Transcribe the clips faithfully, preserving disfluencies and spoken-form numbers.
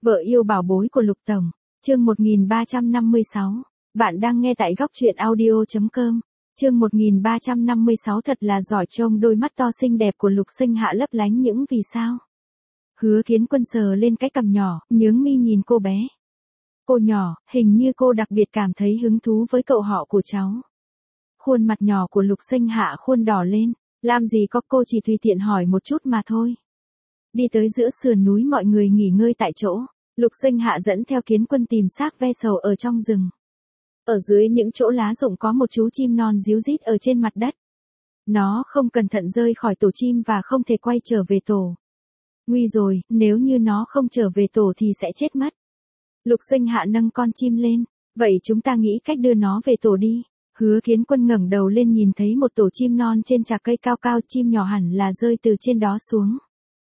Vợ yêu bảo bối của Lục Tổng, chương một nghìn ba trăm năm mươi sáu. Bạn đang nghe tại góc truyện audio chấm com. Chương một nghìn ba trăm năm mươi sáu thật là giỏi trông đôi mắt to xinh đẹp của Lục Sinh Hạ lấp lánh những vì sao. Hứa Kiến Quân sờ lên cái cằm nhỏ, nhướng mi nhìn cô bé. Cô nhỏ, hình như cô đặc biệt cảm thấy hứng thú với cậu họ của cháu. Khuôn mặt nhỏ của Lục Sinh Hạ khuôn đỏ lên, làm gì có, cô chỉ tùy tiện hỏi một chút mà thôi. Đi tới giữa sườn núi mọi người nghỉ ngơi tại chỗ, Lục Sinh Hạ dẫn theo Kiến Quân tìm xác ve sầu ở trong rừng. Ở dưới những chỗ lá rụng có một chú chim non ríu rít ở trên mặt đất. Nó không cẩn thận rơi khỏi tổ chim và không thể quay trở về tổ. Nguy rồi, nếu như nó không trở về tổ thì sẽ chết mất. Lục Sinh Hạ nâng con chim lên, vậy chúng ta nghĩ cách đưa nó về tổ đi. Hứa Kiến Quân ngẩng đầu lên nhìn thấy một tổ chim non trên chạc cây cao cao, chim nhỏ hẳn là rơi từ trên đó xuống.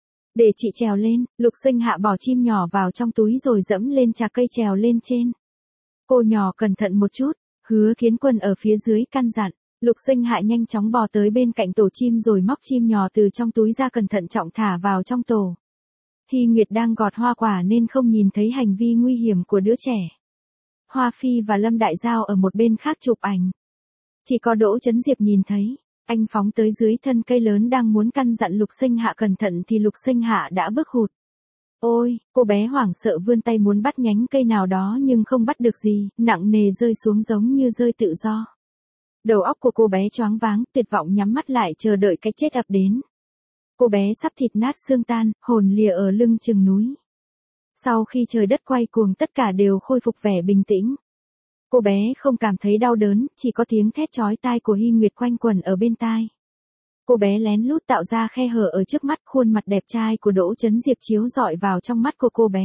Để chị trèo lên, Lục Sinh Hạ bỏ chim nhỏ vào trong túi rồi dẫm lên chạc cây trèo lên trên. Cô nhỏ cẩn thận một chút, Hứa Kiến Quân ở phía dưới căn dặn. Lục Sinh Hạ nhanh chóng bò tới bên cạnh tổ chim rồi móc chim nhỏ từ trong túi ra, cẩn thận trọng thả vào trong tổ. Hy Nguyệt đang gọt hoa quả nên không nhìn thấy hành vi nguy hiểm của đứa trẻ. Hoa Phi và Lâm Đại Giao ở một bên khác chụp ảnh. Chỉ có Đỗ Chấn Diệp nhìn thấy, anh phóng tới dưới thân cây lớn đang muốn căn dặn Lục Sinh Hạ cẩn thận thì Lục Sinh Hạ đã bước hụt. Ôi, cô bé hoảng sợ vươn tay muốn bắt nhánh cây nào đó nhưng không bắt được gì, nặng nề rơi xuống giống như rơi tự do. Đầu óc của cô bé choáng váng, tuyệt vọng nhắm mắt lại chờ đợi cái chết ập đến. Cô bé sắp thịt nát xương tan, hồn lìa ở lưng chừng núi. Sau khi trời đất quay cuồng tất cả đều khôi phục vẻ bình tĩnh. Cô bé không cảm thấy đau đớn, chỉ có tiếng thét chói tai của Hy Nguyệt quanh quẩn ở bên tai. Cô bé lén lút tạo ra khe hở ở trước mắt, khuôn mặt đẹp trai của Đỗ Chấn Diệp chiếu rọi vào trong mắt của cô bé.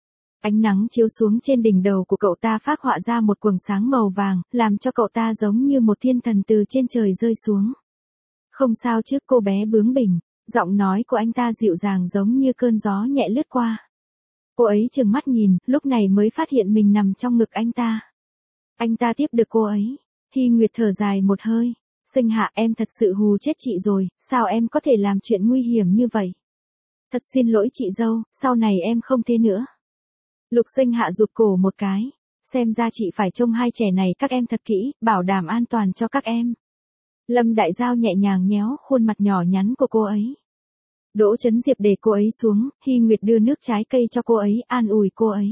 Ánh nắng chiếu xuống trên đỉnh đầu của cậu ta phác họa ra một quầng sáng màu vàng, làm cho cậu ta giống như một thiên thần từ trên trời rơi xuống. Không sao chứ, cô bé bướng bỉnh, giọng nói của anh ta dịu dàng giống như cơn gió nhẹ lướt qua. Cô ấy trừng mắt nhìn, lúc này mới phát hiện mình nằm trong ngực anh ta. Anh ta tiếp được cô ấy. Hy Nguyệt thở dài một hơi. Sinh Hạ, em thật sự hù chết chị rồi, sao em có thể làm chuyện nguy hiểm như vậy? Thật xin lỗi chị dâu, sau này em không thế nữa. Lục Sinh Hạ rụt cổ một cái. Xem ra chị phải trông hai trẻ này các em thật kỹ, bảo đảm an toàn cho các em. Lâm Đại Giao nhẹ nhàng nhéo khuôn mặt nhỏ nhắn của cô ấy. Đỗ Chấn Diệp để cô ấy xuống, Hy Nguyệt đưa nước trái cây cho cô ấy, an ủi cô ấy.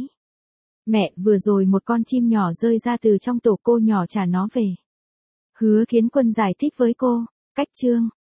Mẹ, vừa rồi một con chim nhỏ rơi ra từ trong tổ, cô nhỏ trả nó về. Hứa Kiến Quân giải thích với cô. Cách chương.